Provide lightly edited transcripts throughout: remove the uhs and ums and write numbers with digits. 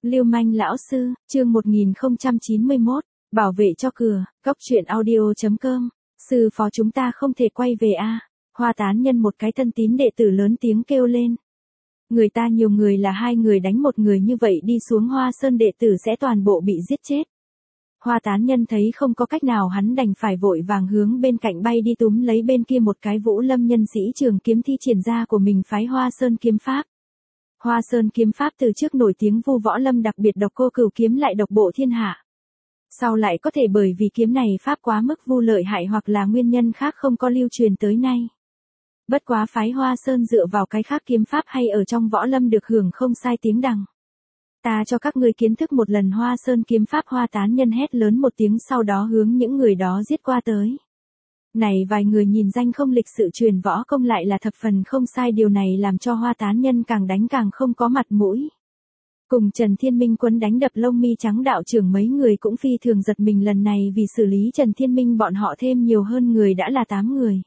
Lưu manh lão sư, chương 1091, bảo vệ cho cửa, góc truyện audio.com. Sư phó chúng ta không thể quay về a. Hoa tán nhân một cái thân tín đệ tử lớn tiếng kêu lên. Người ta nhiều người là hai người đánh một người như vậy đi xuống Hoa Sơn đệ tử sẽ toàn bộ bị giết chết. Hoa tán nhân thấy không có cách nào hắn đành phải vội vàng hướng bên cạnh bay đi túm lấy bên kia một cái Vũ Lâm nhân sĩ trường kiếm thi triển ra của mình phái Hoa Sơn kiếm pháp. Hoa Sơn kiếm pháp từ trước nổi tiếng vu võ lâm đặc biệt độc cô cửu kiếm lại độc bộ thiên hạ. Sau lại có thể bởi vì kiếm này pháp quá mức vu lợi hại hoặc là nguyên nhân khác không có lưu truyền tới nay. Bất quá phái Hoa Sơn dựa vào cái khác kiếm pháp hay ở trong võ lâm được hưởng không sai tiếng đằng. Ta cho các ngươi kiến thức một lần Hoa Sơn kiếm pháp. Hoa tán nhân hét lớn một tiếng sau đó hướng những người đó giết qua tới. Này vài người nhìn danh không lịch sự truyền võ công lại là thập phần không sai, điều này làm cho Hoa tán nhân càng đánh càng không có mặt mũi. Cùng Trần Thiên Minh quấn đánh đập lông mi trắng đạo trưởng mấy người cũng phi thường giật mình lần này vì xử lý Trần Thiên Minh bọn họ thêm nhiều hơn người đã là 8 người.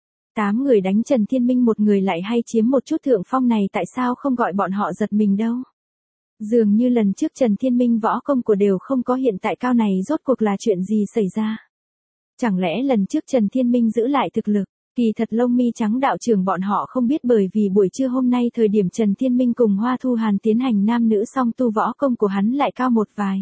8 người đánh Trần Thiên Minh một người lại hay chiếm một chút thượng phong này tại sao không gọi bọn họ giật mình đâu. Dường như lần trước Trần Thiên Minh võ công của đều không có hiện tại cao này rốt cuộc là chuyện gì xảy ra. Chẳng lẽ lần trước Trần Thiên Minh giữ lại thực lực, kỳ thật lông mi trắng đạo trưởng bọn họ không biết bởi vì buổi trưa hôm nay thời điểm Trần Thiên Minh cùng Hoa Thu Hàn tiến hành nam nữ song tu võ công của hắn lại cao một vài.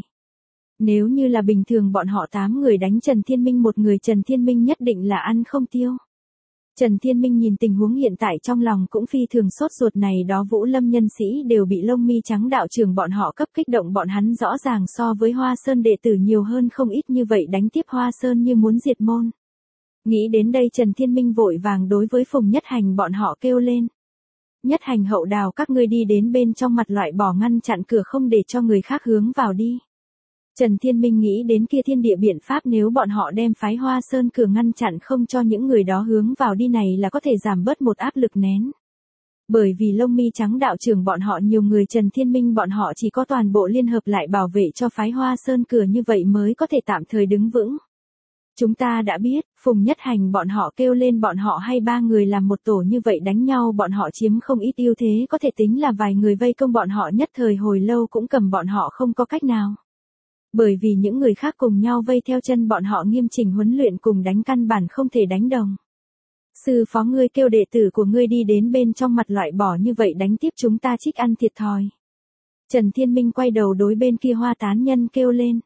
Nếu như là bình thường bọn họ 8 người đánh Trần Thiên Minh một người Trần Thiên Minh nhất định là ăn không tiêu. Trần Thiên Minh nhìn tình huống hiện tại trong lòng cũng phi thường sốt ruột này đó Vũ Lâm nhân sĩ đều bị lông mi trắng đạo trưởng bọn họ cấp kích động bọn hắn rõ ràng so với Hoa Sơn đệ tử nhiều hơn không ít như vậy đánh tiếp Hoa Sơn như muốn diệt môn. Nghĩ đến đây Trần Thiên Minh vội vàng đối với Phùng Nhất Hành bọn họ kêu lên. Nhất Hành hậu đào các ngươi đi đến bên trong mặt loại bỏ ngăn chặn cửa không để cho người khác hướng vào đi. Trần Thiên Minh nghĩ đến kia thiên địa biện pháp nếu bọn họ đem phái Hoa Sơn cửa ngăn chặn không cho những người đó hướng vào đi này là có thể giảm bớt một áp lực nén. Bởi vì lông mi trắng đạo trưởng bọn họ nhiều người Trần Thiên Minh bọn họ chỉ có toàn bộ liên hợp lại bảo vệ cho phái Hoa Sơn cửa như vậy mới có thể tạm thời đứng vững. Chúng ta đã biết, Phùng Nhất Hành bọn họ kêu lên bọn họ hay 3 người làm một tổ như vậy đánh nhau bọn họ chiếm không ít ưu thế có thể tính là vài người vây công bọn họ nhất thời hồi lâu cũng cầm bọn họ không có cách nào. Bởi vì những người khác cùng nhau vây theo chân bọn họ nghiêm chỉnh huấn luyện cùng đánh căn bản không thể đánh đồng. Sư phó ngươi kêu đệ tử của ngươi đi đến bên trong mặt loại bỏ như vậy đánh tiếp chúng ta trích ăn thiệt thòi. Trần Thiên Minh quay đầu đối bên kia Hoa tán nhân kêu lên.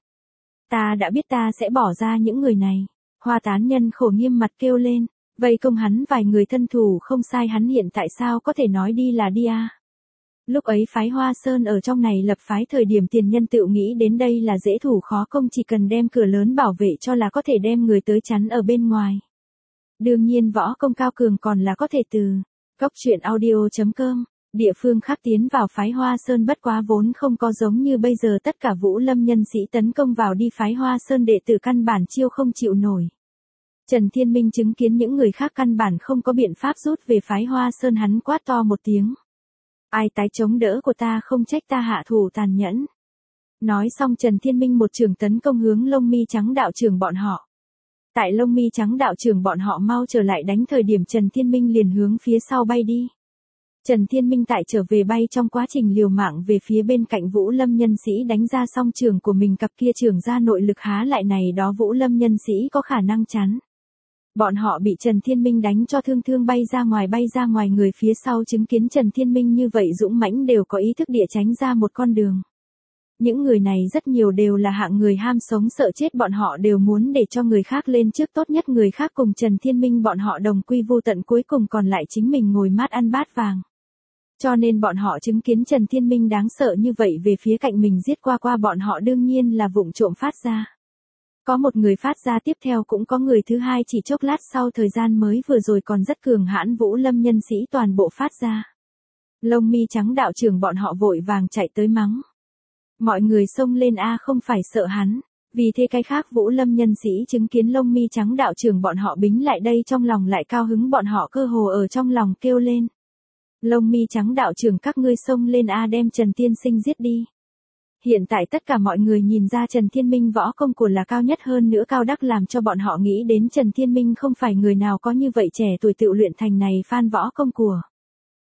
Ta đã biết ta sẽ bỏ ra những người này. Hoa tán nhân khổ nghiêm mặt kêu lên. Vây công hắn vài người thân thủ không sai hắn hiện tại sao có thể nói đi là đi à. Lúc ấy phái Hoa Sơn ở trong này lập phái thời điểm tiền nhân tự nghĩ đến đây là dễ thủ khó công chỉ cần đem cửa lớn bảo vệ cho là có thể đem người tới chắn ở bên ngoài. Đương nhiên võ công cao cường còn là có thể từ góc truyện audio.com, địa phương khác tiến vào phái Hoa Sơn bất quá vốn không có giống như bây giờ tất cả Vũ Lâm nhân sĩ tấn công vào đi phái Hoa Sơn đệ tử căn bản chiêu không chịu nổi. Trần Thiên Minh chứng kiến những người khác căn bản không có biện pháp rút về phái Hoa Sơn hắn quát to một tiếng. Ai tái chống đỡ của ta không trách ta hạ thủ tàn nhẫn. Nói xong Trần Thiên Minh một trường tấn công hướng lông mi trắng đạo trưởng bọn họ. Tại lông mi trắng đạo trưởng bọn họ mau trở lại đánh thời điểm Trần Thiên Minh liền hướng phía sau bay đi. Trần Thiên Minh tại trở về bay trong quá trình liều mạng về phía bên cạnh Vũ Lâm nhân sĩ đánh ra xong trường của mình cặp kia trường ra nội lực há lại này đó Vũ Lâm nhân sĩ có khả năng chắn. Bọn họ bị Trần Thiên Minh đánh cho thương bay ra ngoài người phía sau chứng kiến Trần Thiên Minh như vậy dũng mãnh đều có ý thức địa tránh ra một con đường. Những người này rất nhiều đều là hạng người ham sống sợ chết bọn họ đều muốn để cho người khác lên trước tốt nhất người khác cùng Trần Thiên Minh bọn họ đồng quy vu tận cuối cùng còn lại chính mình ngồi mát ăn bát vàng. Cho nên bọn họ chứng kiến Trần Thiên Minh đáng sợ như vậy về phía cạnh mình giết qua bọn họ đương nhiên là vụng trộm phát ra. Có một người phát ra tiếp theo cũng có người thứ hai chỉ chốc lát sau thời gian mới vừa rồi còn rất cường hãn Vũ Lâm nhân sĩ toàn bộ phát ra. Lông mi trắng đạo trưởng bọn họ vội vàng chạy tới mắng. Mọi người xông lên a không phải sợ hắn. Vì thế cái khác Vũ Lâm nhân sĩ chứng kiến lông mi trắng đạo trưởng bọn họ bính lại đây trong lòng lại cao hứng bọn họ cơ hồ ở trong lòng kêu lên. Lông mi trắng đạo trưởng các ngươi xông lên a đem Trần Tiên Sinh giết đi. Hiện tại tất cả mọi người nhìn ra Trần Thiên Minh võ công của là cao nhất hơn nữa cao đắc làm cho bọn họ nghĩ đến Trần Thiên Minh không phải người nào có như vậy trẻ tuổi tự luyện thành này phan võ công của.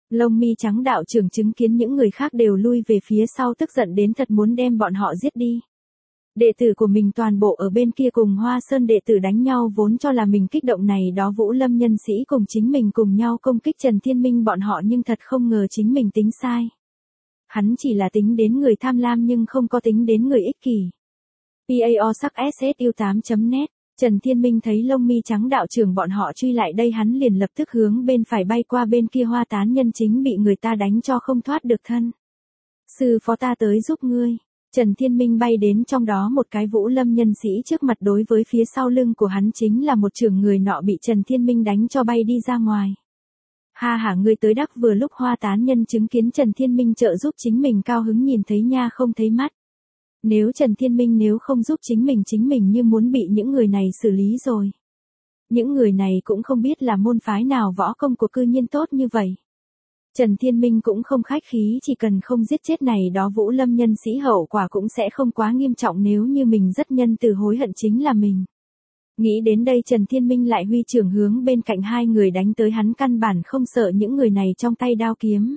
Lông mi trắng đạo trưởng chứng kiến những người khác đều lui về phía sau tức giận đến thật muốn đem bọn họ giết đi. Đệ tử của mình toàn bộ ở bên kia cùng Hoa Sơn đệ tử đánh nhau vốn cho là mình kích động này đó Vũ Lâm nhân sĩ cùng chính mình cùng nhau công kích Trần Thiên Minh bọn họ nhưng thật không ngờ chính mình tính sai. Hắn chỉ là tính đến người tham lam nhưng không có tính đến người ích kỷ. PAO sắc SSU8.net Trần Thiên Minh thấy lông mi trắng đạo trưởng bọn họ truy lại đây hắn liền lập tức hướng bên phải bay qua bên kia Hoa Tán Nhân chính bị người ta đánh cho không thoát được thân. Sư phó ta tới giúp ngươi. Trần Thiên Minh bay đến trong đó một cái Vũ Lâm nhân sĩ trước mặt đối với phía sau lưng của hắn chính là một trưởng người nọ bị Trần Thiên Minh đánh cho bay đi ra ngoài. Ha hả ngươi tới đắc vừa lúc Hoa Tán Nhân chứng kiến Trần Thiên Minh trợ giúp chính mình cao hứng nhìn thấy nha không thấy mắt. Nếu Trần Thiên Minh nếu không giúp chính mình như muốn bị những người này xử lý rồi. Những người này cũng không biết là môn phái nào võ công của cư nhiên tốt như vậy. Trần Thiên Minh cũng không khách khí chỉ cần không giết chết này đó Vũ Lâm nhân sĩ hậu quả cũng sẽ không quá nghiêm trọng nếu như mình rất nhân từ hối hận chính là mình. Nghĩ đến đây Trần Thiên Minh lại huy trưởng hướng bên cạnh hai người đánh tới hắn căn bản không sợ những người này trong tay đao kiếm.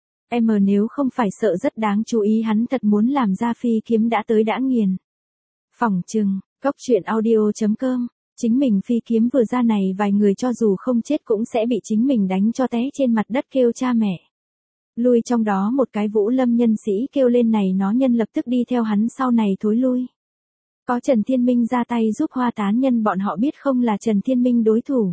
Nếu không phải sợ rất đáng chú ý hắn thật muốn làm ra phi kiếm đã tới đã nghiền. Phỏng chừng, cốc truyện audio.com, chính mình phi kiếm vừa ra này vài người cho dù không chết cũng sẽ bị chính mình đánh cho té trên mặt đất kêu cha mẹ. Lui trong đó một cái Vũ Lâm nhân sĩ kêu lên này nó nhân lập tức đi theo hắn sau này thối lui. Có Trần Thiên Minh ra tay giúp Hoa Tán Nhân bọn họ biết không là Trần Thiên Minh đối thủ.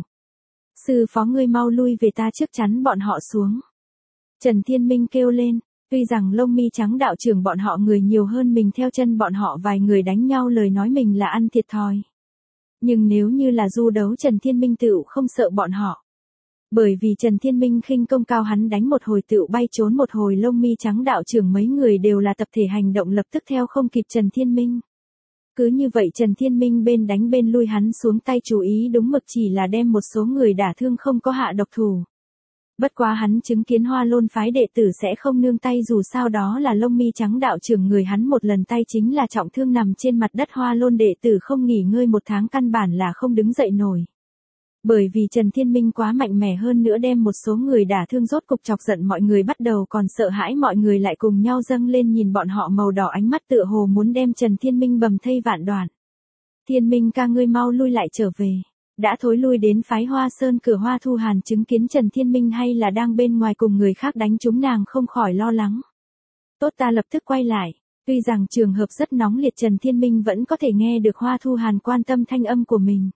Sư phó ngươi mau lui về ta trước chắn bọn họ xuống. Trần Thiên Minh kêu lên, tuy rằng lông mi trắng đạo trưởng bọn họ người nhiều hơn mình theo chân bọn họ vài người đánh nhau lời nói mình là ăn thiệt thòi. Nhưng nếu như là du đấu Trần Thiên Minh tựu không sợ bọn họ. Bởi vì Trần Thiên Minh khinh công cao hắn đánh một hồi tựu bay trốn một hồi lông mi trắng đạo trưởng mấy người đều là tập thể hành động lập tức theo không kịp Trần Thiên Minh. Cứ như vậy Trần Thiên Minh bên đánh bên lui hắn xuống tay chú ý đúng mực chỉ là đem một số người đả thương không có hạ độc thủ. Bất quá hắn chứng kiến Hoa Lôn phái đệ tử sẽ không nương tay dù sao đó là lông mi trắng đạo trưởng người hắn một lần tay chính là trọng thương nằm trên mặt đất Hoa Lôn đệ tử không nghỉ ngơi một tháng căn bản là không đứng dậy nổi. Bởi vì Trần Thiên Minh quá mạnh mẽ hơn nữa đem một số người đả thương rốt cục chọc giận mọi người bắt đầu còn sợ hãi mọi người lại cùng nhau dâng lên nhìn bọn họ màu đỏ ánh mắt tựa hồ muốn đem Trần Thiên Minh bầm thây vạn đoạn. Thiên Minh ca ngươi mau lui lại trở về. Đã thối lui đến phái Hoa Sơn cửa Hoa Thu Hàn chứng kiến Trần Thiên Minh hay là đang bên ngoài cùng người khác đánh chúng nàng không khỏi lo lắng. Tốt ta lập tức quay lại. Tuy rằng trường hợp rất nóng liệt Trần Thiên Minh vẫn có thể nghe được Hoa Thu Hàn quan tâm thanh âm của mình.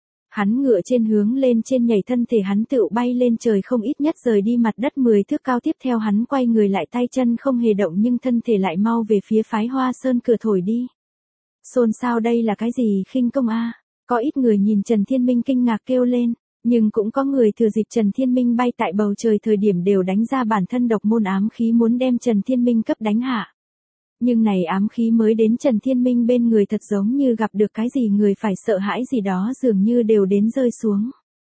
Hắn ngựa trên hướng lên trên nhảy thân thể hắn tựu bay lên trời không ít nhất rời đi mặt đất 10 thước cao tiếp theo hắn quay người lại tay chân không hề động nhưng thân thể lại mau về phía phái Hoa Sơn cửa thổi đi. Xôn xao đây là cái gì khinh công a? Có ít người nhìn Trần Thiên Minh kinh ngạc kêu lên, nhưng cũng có người thừa dịp Trần Thiên Minh bay tại bầu trời thời điểm đều đánh ra bản thân độc môn ám khí muốn đem Trần Thiên Minh cấp đánh hạ. Nhưng này ám khí mới đến Trần Thiên Minh bên người thật giống như gặp được cái gì người phải sợ hãi gì đó dường như đều đến rơi xuống.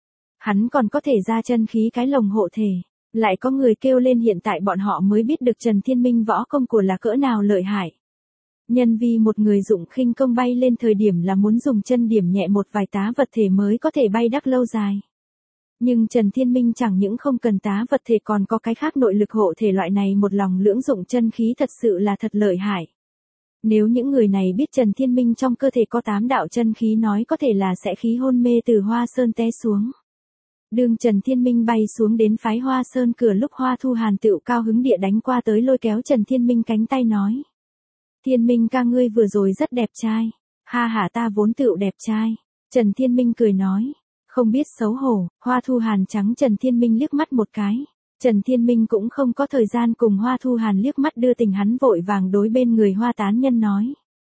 Hắn còn có thể ra chân khí cái lồng hộ thể. Lại có người kêu lên hiện tại bọn họ mới biết được Trần Thiên Minh võ công của là cỡ nào lợi hại. Nhân vì một người dụng khinh công bay lên thời điểm là muốn dùng chân điểm nhẹ một vài tá vật thể mới có thể bay đắc lâu dài. Nhưng Trần Thiên Minh chẳng những không cần tá vật thể còn có cái khác nội lực hộ thể loại này một lòng lưỡng dụng chân khí thật sự là thật lợi hại. Nếu những người này biết Trần Thiên Minh trong cơ thể có 8 đạo chân khí nói có thể là sẽ khí hôn mê từ Hoa Sơn té xuống. Đường Trần Thiên Minh bay xuống đến phái Hoa Sơn cửa lúc Hoa Thu Hàn tựu cao hứng địa đánh qua tới lôi kéo Trần Thiên Minh cánh tay nói. Thiên Minh ca ngươi vừa rồi rất đẹp trai. Ha hả ta vốn tựu đẹp trai. Trần Thiên Minh cười nói. Không biết xấu hổ, Hoa Thu Hàn trắng Trần Thiên Minh liếc mắt một cái. Trần Thiên Minh cũng không có thời gian cùng Hoa Thu Hàn liếc mắt đưa tình hắn vội vàng đối bên người Hoa Tán Nhân nói.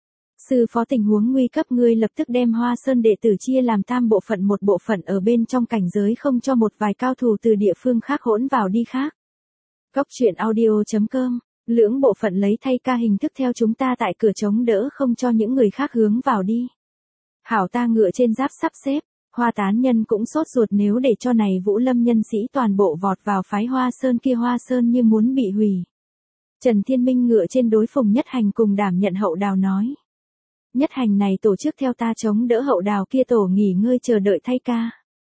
Sư phó tình huống nguy cấp ngươi lập tức đem Hoa Sơn đệ tử chia làm tam bộ phận một bộ phận ở bên trong cảnh giới không cho một vài cao thủ từ địa phương khác hỗn vào đi khác. Cốc truyện audio.com, lưỡng bộ phận lấy thay ca hình thức theo chúng ta tại cửa chống đỡ không cho những người khác hướng vào đi. Hảo ta ngựa trên giáp sắp xếp. Hoa Tán Nhân cũng sốt ruột nếu để cho này Vũ Lâm nhân sĩ toàn bộ vọt vào phái Hoa Sơn kia Hoa Sơn như muốn bị hủy. Trần Thiên Minh ngựa trên đối Phùng Nhất Hành cùng đảm nhận Hậu Đào nói. Nhất Hành này tổ chức theo ta chống đỡ Hậu Đào kia tổ nghỉ ngơi chờ đợi thay ca.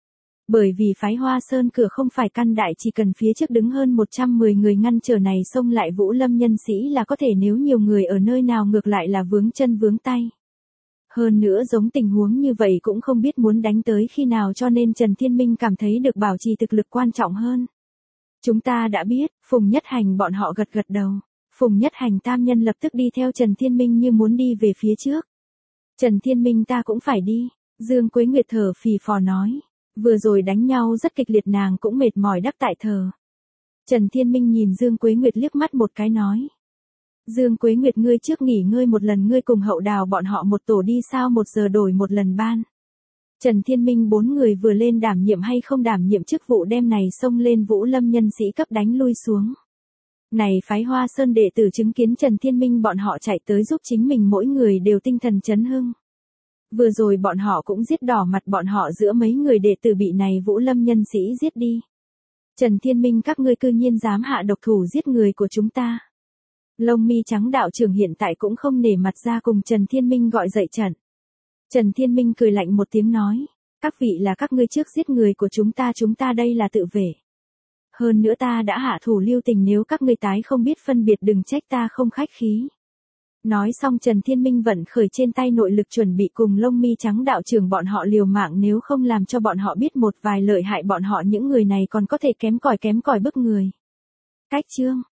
Bởi vì phái Hoa Sơn cửa không phải căn đại, chỉ cần phía trước đứng hơn 110 người ngăn trở này xông lại Vũ Lâm nhân sĩ là có thể, nếu nhiều người ở nơi nào ngược lại là vướng chân vướng tay. Hơn nữa giống tình huống như vậy cũng không biết muốn đánh tới khi nào, cho nên Trần Thiên Minh cảm thấy được bảo trì thực lực quan trọng hơn. Chúng ta đã biết. Phùng Nhất Hành bọn họ gật gật đầu. Phùng Nhất Hành tam nhân lập tức đi theo Trần Thiên Minh như muốn đi về phía trước. Trần Thiên Minh ta cũng phải đi. Dương Quế Nguyệt thở phì phò nói. Vừa rồi đánh nhau rất kịch liệt, nàng cũng mệt mỏi đắc tại thờ. Trần Thiên Minh nhìn Dương Quế Nguyệt liếc mắt một cái nói. Dương Quế Nguyệt ngươi trước nghỉ ngơi một lần, ngươi cùng Hậu Đào bọn họ một tổ đi sao 1 giờ đổi một lần ban. Trần Thiên Minh 4 người vừa lên đảm nhiệm hay không đảm nhiệm chức vụ đem này xông lên Vũ Lâm nhân sĩ cấp đánh lui xuống. Này phái Hoa Sơn đệ tử chứng kiến Trần Thiên Minh bọn họ chạy tới giúp chính mình, mỗi người đều tinh thần chấn hưng. Vừa rồi bọn họ cũng giết đỏ mặt, bọn họ giữa mấy người đệ tử bị này Vũ Lâm nhân sĩ giết đi. Trần Thiên Minh các ngươi cư nhiên dám hạ độc thủ giết người của chúng ta. Lông mi trắng đạo trưởng hiện tại cũng không nể mặt ra cùng Trần Thiên Minh gọi dậy trận. Trần Thiên Minh cười lạnh một tiếng nói. Các vị là các ngươi trước giết người của chúng ta đây là tự vệ. Hơn nữa ta đã hạ thủ lưu tình, nếu các ngươi tái không biết phân biệt đừng trách ta không khách khí. Nói xong Trần Thiên Minh vận khởi trên tay nội lực chuẩn bị cùng lông mi trắng đạo trưởng bọn họ liều mạng, nếu không làm cho bọn họ biết một vài lợi hại bọn họ những người này còn có thể kém cỏi bức người. Cách chương